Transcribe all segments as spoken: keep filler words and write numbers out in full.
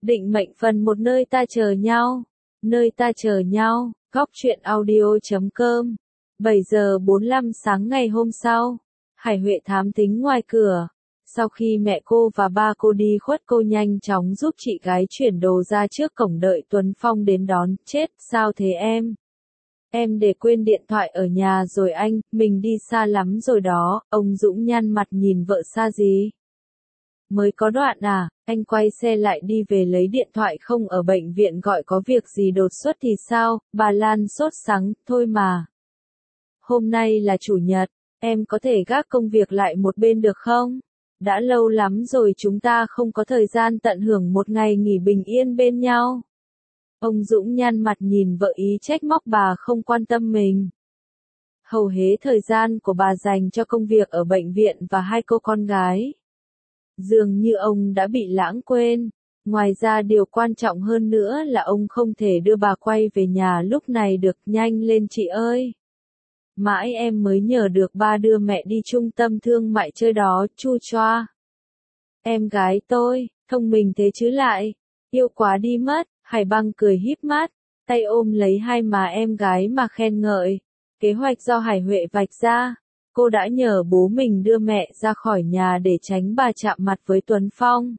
Định mệnh phần một nơi ta chờ nhau. Nơi ta chờ nhau, góc truyện audio chấm com. bảy giờ bốn mươi lăm sáng ngày hôm sau, Hải Huệ thám thính ngoài cửa. Sau khi mẹ cô và ba cô đi khuất, cô nhanh chóng giúp chị gái chuyển đồ ra trước cổng đợi Tuấn Phong đến đón. Chết, sao thế em? Em để quên điện thoại ở nhà rồi anh, mình đi xa lắm rồi đó. Ông Dũng nhăn mặt nhìn vợ. Xa gì? Mới có đoạn à? Anh quay xe lại đi về lấy điện thoại. Không ở bệnh viện gọi có việc gì đột xuất thì sao? Bà Lan sốt sắng. Thôi mà. Hôm nay là chủ nhật, em có thể gác công việc lại một bên được không? Đã lâu lắm rồi chúng ta không có thời gian tận hưởng một ngày nghỉ bình yên bên nhau. Ông Dũng nhăn mặt nhìn vợ, ý trách móc bà không quan tâm mình. Hầu hết thời gian của bà dành cho công việc ở bệnh viện và hai cô con gái. Dường như ông đã bị lãng quên. Ngoài ra điều quan trọng hơn nữa là ông không thể đưa bà quay về nhà lúc này được. Nhanh lên chị ơi! Mãi em mới nhờ được ba đưa mẹ đi trung tâm thương mại chơi đó. Chu choa! Em gái tôi, thông minh thế chứ lại, yêu quá đi mất. Hải Băng cười híp mắt, tay ôm lấy hai má em gái mà khen ngợi. Kế hoạch do Hải Huệ vạch ra, cô đã nhờ bố mình đưa mẹ ra khỏi nhà để tránh bà chạm mặt với Tuấn Phong.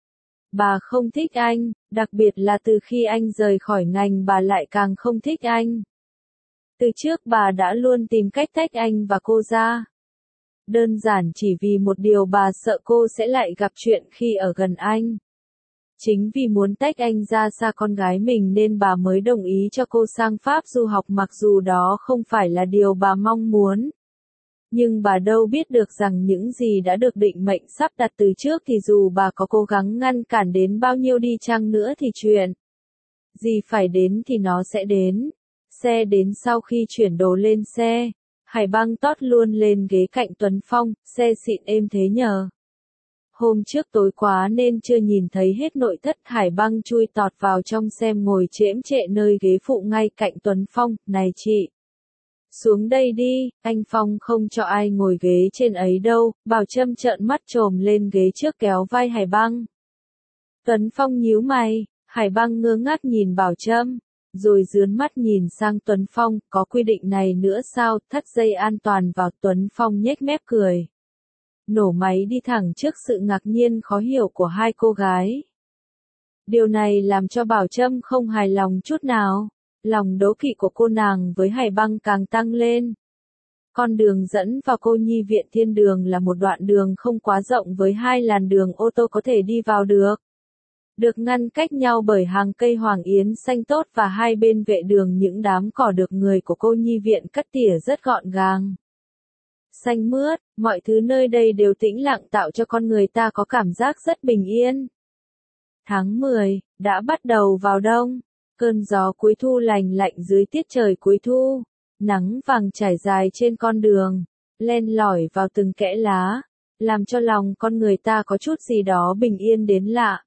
Bà không thích anh, đặc biệt là từ khi anh rời khỏi ngành bà lại càng không thích anh. Từ trước bà đã luôn tìm cách tách anh và cô ra. Đơn giản chỉ vì một điều, bà sợ cô sẽ lại gặp chuyện khi ở gần anh. Chính vì muốn tách anh ra xa con gái mình nên bà mới đồng ý cho cô sang Pháp du học, mặc dù đó không phải là điều bà mong muốn. Nhưng bà đâu biết được rằng những gì đã được định mệnh sắp đặt từ trước thì dù bà có cố gắng ngăn cản đến bao nhiêu đi chăng nữa thì chuyện gì phải đến thì nó sẽ đến. Xe đến sau khi chuyển đồ lên xe, Hải Băng tót luôn lên ghế cạnh Tuấn Phong. Xe xịn êm thế nhờ. Hôm trước tối quá nên chưa nhìn thấy hết nội thất. Hải Băng chui tọt vào trong xem, ngồi chễm chệ nơi ghế phụ ngay cạnh Tuấn Phong. Này chị! Xuống đây đi, anh Phong không cho ai ngồi ghế trên ấy đâu. Bảo Trâm trợn mắt trồm lên ghế trước kéo vai Hải Băng. Tuấn Phong nhíu mày, Hải Băng ngơ ngác nhìn Bảo Trâm, rồi dướn mắt nhìn sang Tuấn Phong. Có quy định này nữa sao? Thắt dây an toàn vào. Tuấn Phong nhếch mép cười. Nổ máy đi thẳng trước sự ngạc nhiên khó hiểu của hai cô gái. Điều này làm cho Bảo Trâm không hài lòng chút nào. Lòng đố kỵ của cô nàng với Hải Băng càng tăng lên. Con đường dẫn vào cô nhi viện Thiên Đường là một đoạn đường không quá rộng với hai làn đường ô tô có thể đi vào được. Được ngăn cách nhau bởi hàng cây hoàng yến xanh tốt và hai bên vệ đường những đám cỏ được người của cô nhi viện cắt tỉa rất gọn gàng. Xanh mướt, mọi thứ nơi đây đều tĩnh lặng tạo cho con người ta có cảm giác rất bình yên. Tháng mười, đã bắt đầu vào đông. Cơn gió cuối thu lành lạnh dưới tiết trời cuối thu. Nắng vàng trải dài trên con đường, len lỏi vào từng kẽ lá, làm cho lòng con người ta có chút gì đó bình yên đến lạ.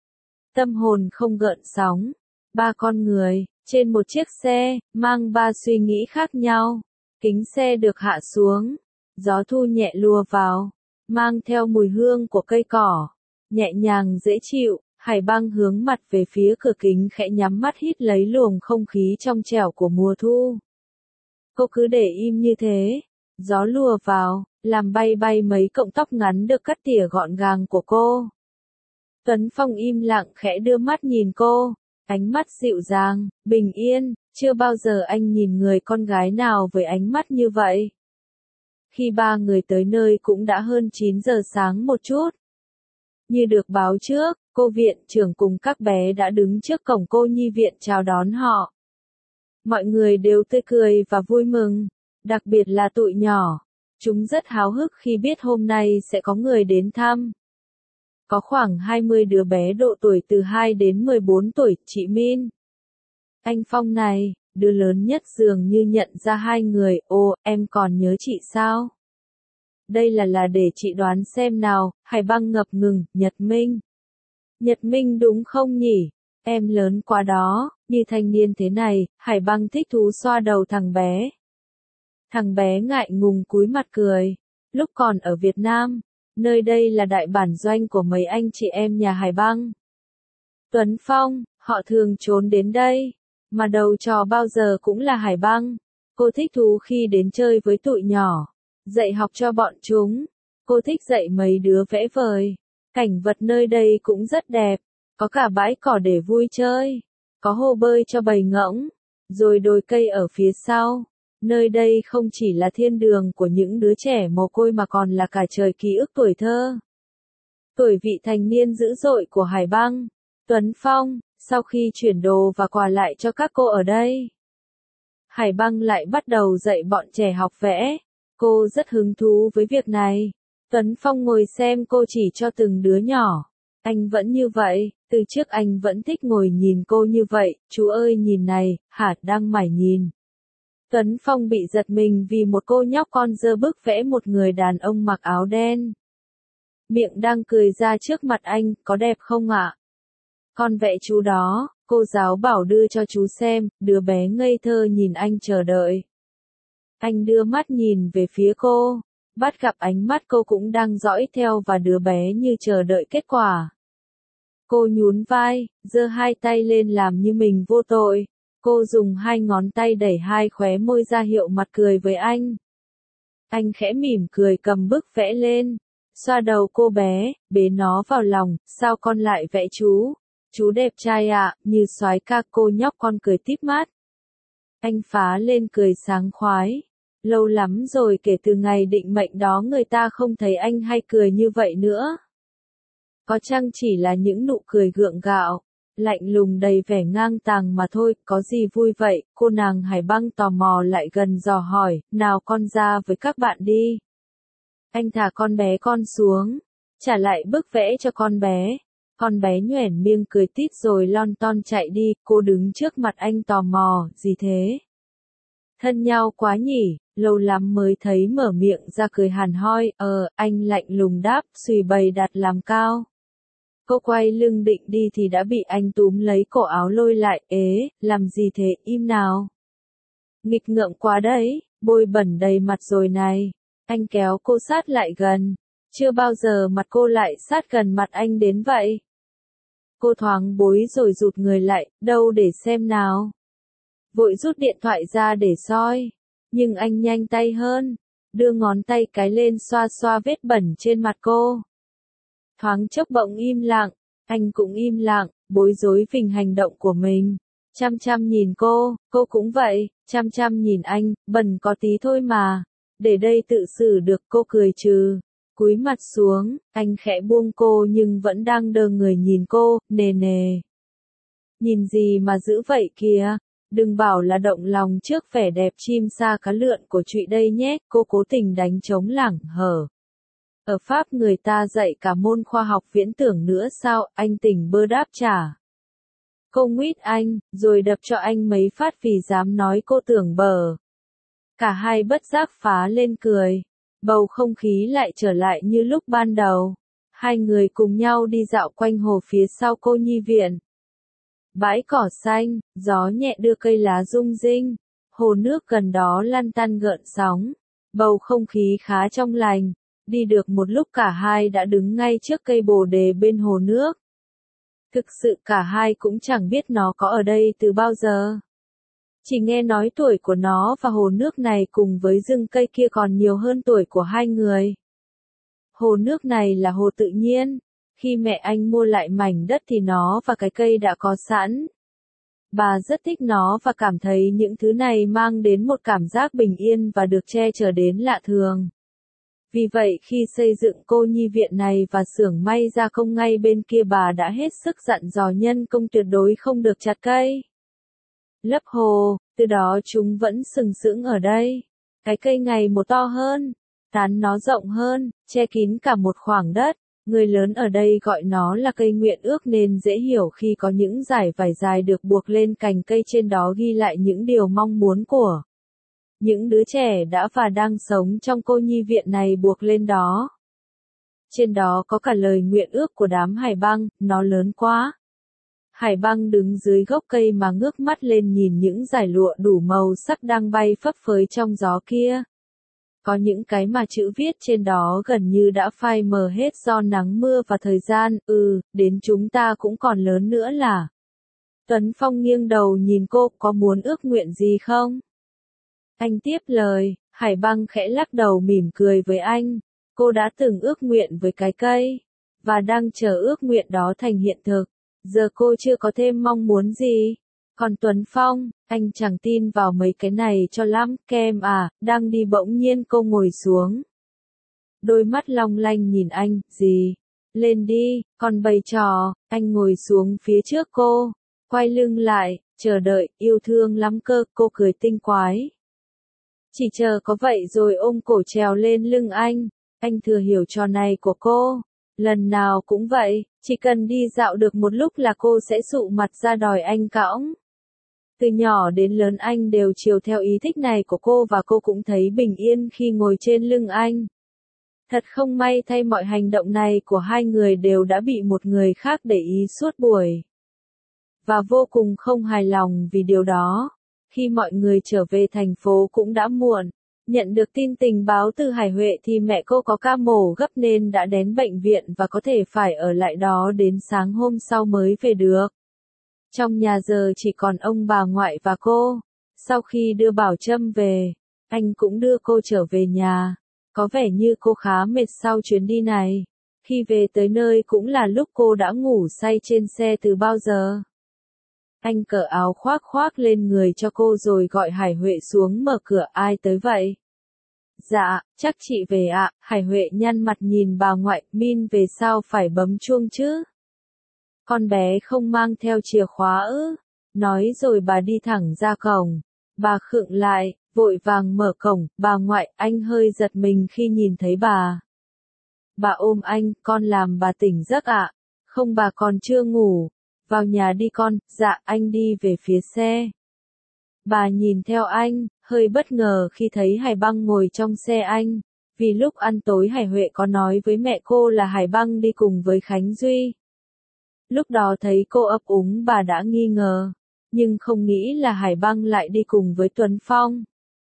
Tâm hồn không gợn sóng. Ba con người, trên một chiếc xe, mang ba suy nghĩ khác nhau. Kính xe được hạ xuống. Gió thu nhẹ lùa vào, mang theo mùi hương của cây cỏ, nhẹ nhàng dễ chịu. Hải Băng hướng mặt về phía cửa kính, khẽ nhắm mắt hít lấy luồng không khí trong trẻo của mùa thu. Cô cứ để im như thế, gió lùa vào, làm bay bay mấy cọng tóc ngắn được cắt tỉa gọn gàng của cô. Tuấn Phong im lặng khẽ đưa mắt nhìn cô, ánh mắt dịu dàng, bình yên, chưa bao giờ anh nhìn người con gái nào với ánh mắt như vậy. Khi ba người tới nơi cũng đã hơn chín giờ sáng một chút. Như được báo trước, cô viện trưởng cùng các bé đã đứng trước cổng cô nhi viện chào đón họ. Mọi người đều tươi cười và vui mừng, đặc biệt là tụi nhỏ. Chúng rất háo hức khi biết hôm nay sẽ có người đến thăm. Có khoảng hai mươi đứa bé độ tuổi từ hai đến mười bốn tuổi. Chị Min, anh Phong này, đứa lớn nhất dường như nhận ra hai người. Ồ, em còn nhớ chị sao? Đây là là để chị đoán xem nào. Hải Băng ngập ngừng. Nhật Minh. Nhật Minh đúng không nhỉ? Em lớn quá đó. Như thanh niên thế này, Hải Băng thích thú xoa đầu thằng bé. Thằng bé ngại ngùng cúi mặt cười. Lúc còn ở Việt Nam, nơi đây là đại bản doanh của mấy anh chị em nhà Hải Băng. Tuấn Phong, họ thường trốn đến đây, mà đầu trò bao giờ cũng là Hải Băng. Cô thích thú khi đến chơi với tụi nhỏ, dạy học cho bọn chúng. Cô thích dạy mấy đứa vẽ vời. Cảnh vật nơi đây cũng rất đẹp, có cả bãi cỏ để vui chơi, có hồ bơi cho bầy ngỗng, rồi đồi cây ở phía sau. Nơi đây không chỉ là thiên đường của những đứa trẻ mồ côi mà còn là cả trời ký ức tuổi thơ. Tuổi vị thành niên dữ dội của Hải Băng. Tuấn Phong, sau khi chuyển đồ và quà lại cho các cô ở đây, Hải Băng lại bắt đầu dạy bọn trẻ học vẽ. Cô rất hứng thú với việc này. Tuấn Phong ngồi xem cô chỉ cho từng đứa nhỏ. Anh vẫn như vậy, từ trước anh vẫn thích ngồi nhìn cô như vậy. Chú ơi nhìn này, hả đang mải nhìn. Tuấn Phong bị giật mình vì một cô nhóc con dơ bức vẽ một người đàn ông mặc áo đen. Miệng đang cười ra trước mặt anh, có đẹp không ạ? Con vẽ chú đó, cô giáo bảo đưa cho chú xem, đứa bé ngây thơ nhìn anh chờ đợi. Anh đưa mắt nhìn về phía cô, bắt gặp ánh mắt cô cũng đang dõi theo và đứa bé như chờ đợi kết quả. Cô nhún vai, giơ hai tay lên làm như mình vô tội. Cô dùng hai ngón tay đẩy hai khóe môi ra hiệu mặt cười với anh. Anh khẽ mỉm cười cầm bức vẽ lên, xoa đầu cô bé, bế nó vào lòng, sao con lại vẽ chú? Chú đẹp trai ạ, à, như soái ca. Cô nhóc con cười tít mắt. Anh phá lên cười sáng khoái. Lâu lắm rồi kể từ ngày định mệnh đó người ta không thấy anh hay cười như vậy nữa. Có chăng chỉ là những nụ cười gượng gạo, lạnh lùng đầy vẻ ngang tàng mà thôi, có gì vui vậy? Cô nàng Hải Băng tò mò lại gần dò hỏi, nào con ra với các bạn đi. Anh thả con bé con xuống, trả lại bức vẽ cho con bé. Con bé nhoẻn miệng cười tít rồi lon ton chạy đi. Cô đứng trước mặt anh tò mò, gì thế? Thân nhau quá nhỉ, lâu lắm mới thấy mở miệng ra cười hàn hoi. Ờ, anh lạnh lùng đáp, xùy bày đặt làm cao. Cô quay lưng định đi thì đã bị anh túm lấy cổ áo lôi lại. Ế, làm gì thế, im nào. Nghịch ngợm quá đấy, bôi bẩn đầy mặt rồi này. Anh kéo cô sát lại gần. Chưa bao giờ mặt cô lại sát gần mặt anh đến vậy. Cô thoáng bối rồi rụt người lại, đâu để xem nào. Vội rút điện thoại ra để soi. Nhưng anh nhanh tay hơn, đưa ngón tay cái lên xoa xoa vết bẩn trên mặt cô. Thoáng chốc bỗng im lặng, anh cũng im lặng, bối rối phình hành động của mình. Chăm chăm nhìn cô, cô cũng vậy, chăm chăm nhìn anh, bẩn có tí thôi mà. Để đây tự xử được. Cô cười trừ, cúi mặt xuống, anh khẽ buông cô nhưng vẫn đang đơ người nhìn cô, nề nề. Nhìn gì mà dữ vậy kìa, đừng bảo là động lòng trước vẻ đẹp chim sa cá lượn của trụy đây nhé. Cô cố tình đánh trống lảng hở. Ở Pháp người ta dạy cả môn khoa học viễn tưởng nữa sao? Anh tỉnh bơ đáp trả. Cô nguyết anh, rồi đập cho anh mấy phát vì dám nói cô tưởng bờ. Cả hai bất giác phá lên cười. Bầu không khí lại trở lại như lúc ban đầu. Hai người cùng nhau đi dạo quanh hồ phía sau cô nhi viện. Bãi cỏ xanh, gió nhẹ đưa cây lá rung rinh. Hồ nước gần đó lăn tăn gợn sóng. Bầu không khí khá trong lành. Đi được một lúc cả hai đã đứng ngay trước cây bồ đề bên hồ nước. Thực sự cả hai cũng chẳng biết nó có ở đây từ bao giờ. Chỉ nghe nói tuổi của nó và hồ nước này cùng với rừng cây kia còn nhiều hơn tuổi của hai người. Hồ nước này là hồ tự nhiên. Khi mẹ anh mua lại mảnh đất thì nó và cái cây đã có sẵn. Bà rất thích nó và cảm thấy những thứ này mang đến một cảm giác bình yên và được che chở đến lạ thường. Vì vậy khi xây dựng cô nhi viện này và xưởng may gia công ngay bên kia bà đã hết sức dặn dò nhân công tuyệt đối không được chặt cây. Lấp hồ, từ đó chúng vẫn sừng sững ở đây. Cái cây ngày một to hơn, tán nó rộng hơn, che kín cả một khoảng đất. Người lớn ở đây gọi nó là cây nguyện ước nên dễ hiểu khi có những dải vải dài được buộc lên cành cây trên đó ghi lại những điều mong muốn của những đứa trẻ đã và đang sống trong cô nhi viện này buộc lên đó. Trên đó có cả lời nguyện ước của đám Hải Băng, nó lớn quá. Hải Băng đứng dưới gốc cây mà ngước mắt lên nhìn những dải lụa đủ màu sắc đang bay phấp phới trong gió kia. Có những cái mà chữ viết trên đó gần như đã phai mờ hết do nắng mưa và thời gian, ừ, đến chúng ta cũng còn lớn nữa là. Tuấn Phong nghiêng đầu nhìn cô, có muốn ước nguyện gì không? Anh tiếp lời, Hải Băng khẽ lắc đầu mỉm cười với anh, cô đã từng ước nguyện với cái cây, và đang chờ ước nguyện đó thành hiện thực, giờ cô chưa có thêm mong muốn gì. Còn Tuấn Phong, anh chẳng tin vào mấy cái này cho lắm, kem à, đang đi bỗng nhiên cô ngồi xuống. Đôi mắt long lanh nhìn anh, gì? Lên đi, còn bày trò, anh ngồi xuống phía trước cô, quay lưng lại, chờ đợi, yêu thương lắm cơ, cô cười tinh quái. Chỉ chờ có vậy rồi ôm cổ trèo lên lưng anh, anh thừa hiểu trò này của cô. Lần nào cũng vậy, chỉ cần đi dạo được một lúc là cô sẽ sụ mặt ra đòi anh cõng. Từ nhỏ đến lớn anh đều chiều theo ý thích này của cô và cô cũng thấy bình yên khi ngồi trên lưng anh. Thật không may thay mọi hành động này của hai người đều đã bị một người khác để ý suốt buổi. Và vô cùng không hài lòng vì điều đó. Khi mọi người trở về thành phố cũng đã muộn. Nhận được tin tình báo từ Hải Huệ thì mẹ cô có ca mổ gấp nên đã đến bệnh viện và có thể phải ở lại đó đến sáng hôm sau mới về được. Trong nhà giờ chỉ còn ông bà ngoại và cô. Sau khi đưa Bảo Trâm về, anh cũng đưa cô trở về nhà. Có vẻ như cô khá mệt sau chuyến đi này. Khi về tới nơi cũng là lúc cô đã ngủ say trên xe từ bao giờ. Anh cởi áo khoác khoác lên người cho cô rồi gọi Hải Huệ xuống mở cửa, ai tới vậy? Dạ, chắc chị về ạ. Hải Huệ nhăn mặt nhìn bà ngoại, Min về sao phải bấm chuông chứ? Con bé không mang theo chìa khóa ư? Nói rồi bà đi thẳng ra cổng. Bà khựng lại, vội vàng mở cổng, bà ngoại, anh hơi giật mình khi nhìn thấy bà. Bà ôm anh, con làm bà tỉnh giấc ạ. Không, bà còn chưa ngủ. Vào nhà đi con, dạ, anh đi về phía xe. Bà nhìn theo anh, hơi bất ngờ khi thấy Hải Băng ngồi trong xe anh, vì lúc ăn tối Hải Huệ có nói với mẹ cô là Hải Băng đi cùng với Khánh Duy. Lúc đó thấy cô ấp úng bà đã nghi ngờ, nhưng không nghĩ là Hải Băng lại đi cùng với Tuấn Phong.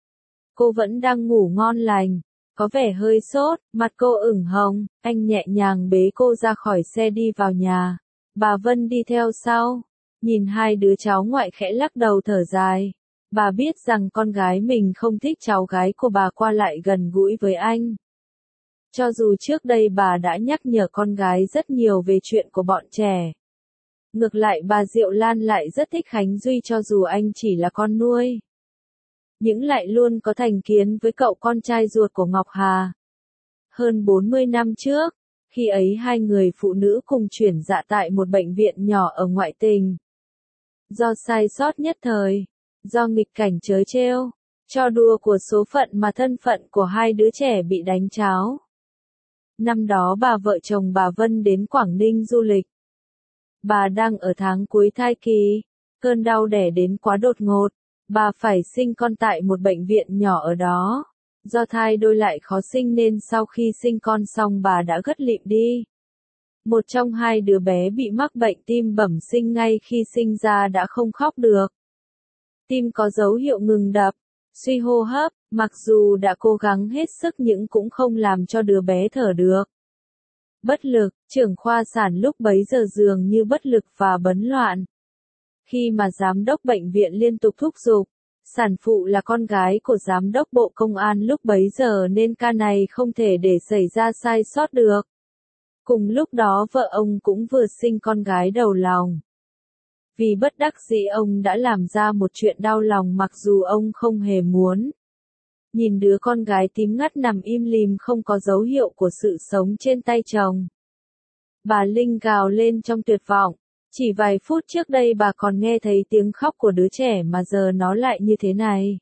Cô vẫn đang ngủ ngon lành, có vẻ hơi sốt, mặt cô ửng hồng, anh nhẹ nhàng bế cô ra khỏi xe đi vào nhà. Bà Vân đi theo sau, nhìn hai đứa cháu ngoại khẽ lắc đầu thở dài. Bà biết rằng con gái mình không thích cháu gái của bà qua lại gần gũi với anh. Cho dù trước đây bà đã nhắc nhở con gái rất nhiều về chuyện của bọn trẻ. Ngược lại bà Diệu Lan lại rất thích Khánh Duy cho dù anh chỉ là con nuôi. Nhưng lại luôn có thành kiến với cậu con trai ruột của Ngọc Hà. Hơn bốn mươi năm trước, khi ấy hai người phụ nữ cùng chuyển dạ tại một bệnh viện nhỏ ở ngoại tình. Do sai sót nhất thời, do nghịch cảnh trớ trêu, trò đùa của số phận mà thân phận của hai đứa trẻ bị đánh tráo. Năm đó bà vợ chồng bà Vân đến Quảng Ninh du lịch. Bà đang ở tháng cuối thai kỳ, cơn đau đẻ đến quá đột ngột, bà phải sinh con tại một bệnh viện nhỏ ở đó. Do thai đôi lại khó sinh nên sau khi sinh con xong bà đã ngất lịm đi. Một trong hai đứa bé bị mắc bệnh tim bẩm sinh ngay khi sinh ra đã không khóc được. Tim có dấu hiệu ngừng đập, suy hô hấp, mặc dù đã cố gắng hết sức nhưng cũng không làm cho đứa bé thở được. Bất lực, trưởng khoa sản lúc bấy giờ dường như bất lực và bấn loạn. Khi mà giám đốc bệnh viện liên tục thúc giục, sản phụ là con gái của giám đốc Bộ Công an lúc bấy giờ nên ca này không thể để xảy ra sai sót được. Cùng lúc đó vợ ông cũng vừa sinh con gái đầu lòng. Vì bất đắc dĩ ông đã làm ra một chuyện đau lòng mặc dù ông không hề muốn. Nhìn đứa con gái tím ngắt nằm im lìm không có dấu hiệu của sự sống trên tay chồng. Bà Linh gào lên trong tuyệt vọng. Chỉ vài phút trước đây bà còn nghe thấy tiếng khóc của đứa trẻ mà giờ nó lại như thế này.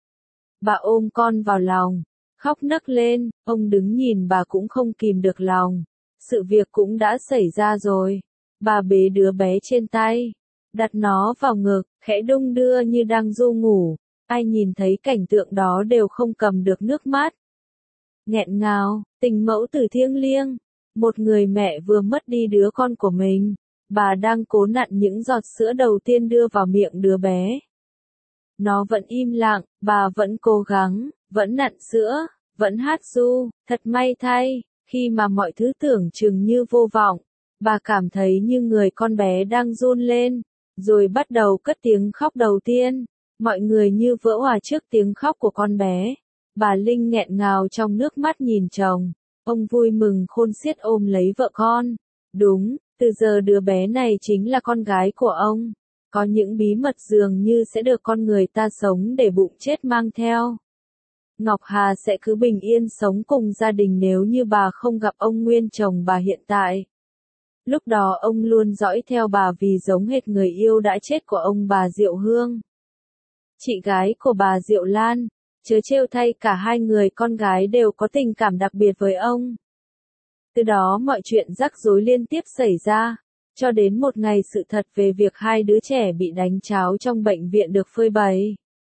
Bà ôm con vào lòng, khóc nấc lên, ông đứng nhìn bà cũng không kìm được lòng. Sự việc cũng đã xảy ra rồi. Bà bế đứa bé trên tay, đặt nó vào ngực, khẽ đung đưa như đang ru ngủ. Ai nhìn thấy cảnh tượng đó đều không cầm được nước mắt. Nghẹn ngào, tình mẫu tử thiêng liêng. Một người mẹ vừa mất đi đứa con của mình. Bà đang cố nặn những giọt sữa đầu tiên đưa vào miệng đứa bé. Nó vẫn im lặng, bà vẫn cố gắng, vẫn nặn sữa, vẫn hát ru, thật may thay, khi mà mọi thứ tưởng chừng như vô vọng, bà cảm thấy như người con bé đang run lên, rồi bắt đầu cất tiếng khóc đầu tiên. Mọi người như vỡ òa trước tiếng khóc của con bé. Bà Linh nghẹn ngào trong nước mắt nhìn chồng. Ông vui mừng khôn xiết ôm lấy vợ con. Đúng, từ giờ đứa bé này chính là con gái của ông. Có những bí mật dường như sẽ được con người ta sống để bụng chết mang theo. Ngọc Hà sẽ cứ bình yên sống cùng gia đình nếu như bà không gặp ông nguyên chồng bà hiện tại. Lúc đó ông luôn dõi theo bà vì giống hệt người yêu đã chết của ông bà Diệu Hương. Chị gái của bà Diệu Lan, chớ trêu thay cả hai người con gái đều có tình cảm đặc biệt với ông. Từ đó mọi chuyện rắc rối liên tiếp xảy ra, cho đến một ngày sự thật về việc hai đứa trẻ bị đánh cháo trong bệnh viện được phơi bày.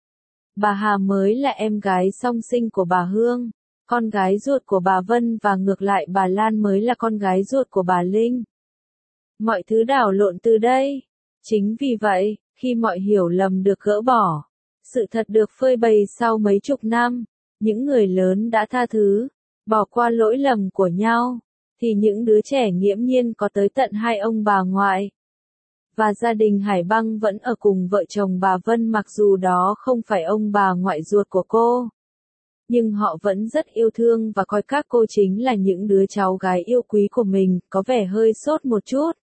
Bà Hà mới là em gái song sinh của bà Hương, con gái ruột của bà Vân và ngược lại bà Lan mới là con gái ruột của bà Linh. Mọi thứ đảo lộn từ đây. Chính vì vậy, khi mọi hiểu lầm được gỡ bỏ, sự thật được phơi bày sau mấy chục năm, những người lớn đã tha thứ, bỏ qua lỗi lầm của nhau, thì những đứa trẻ nghiễm nhiên có tới tận hai ông bà ngoại. Và gia đình Hải Băng vẫn ở cùng vợ chồng bà Vân mặc dù đó không phải ông bà ngoại ruột của cô. Nhưng họ vẫn rất yêu thương và coi các cô chính là những đứa cháu gái yêu quý của mình, có vẻ hơi sốt một chút.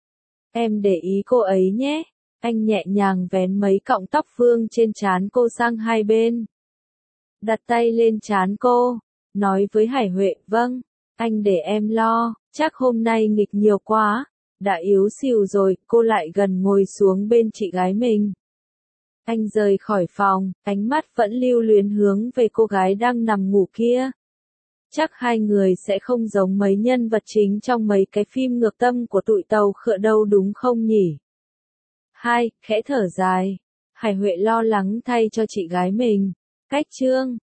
Em để ý cô ấy nhé. Anh nhẹ nhàng vén mấy cọng tóc vương trên trán cô sang hai bên. Đặt tay lên trán cô, nói với Hải Huệ, vâng, anh để em lo, chắc hôm nay nghịch nhiều quá, đã yếu xìu rồi, cô lại gần ngồi xuống bên chị gái mình. Anh rời khỏi phòng, ánh mắt vẫn lưu luyến hướng về cô gái đang nằm ngủ kia. Chắc hai người sẽ không giống mấy nhân vật chính trong mấy cái phim ngược tâm của tụi tàu khựa đâu đúng không nhỉ? Hai, khẽ thở dài. Hải Huệ lo lắng thay cho chị gái mình. Cách chương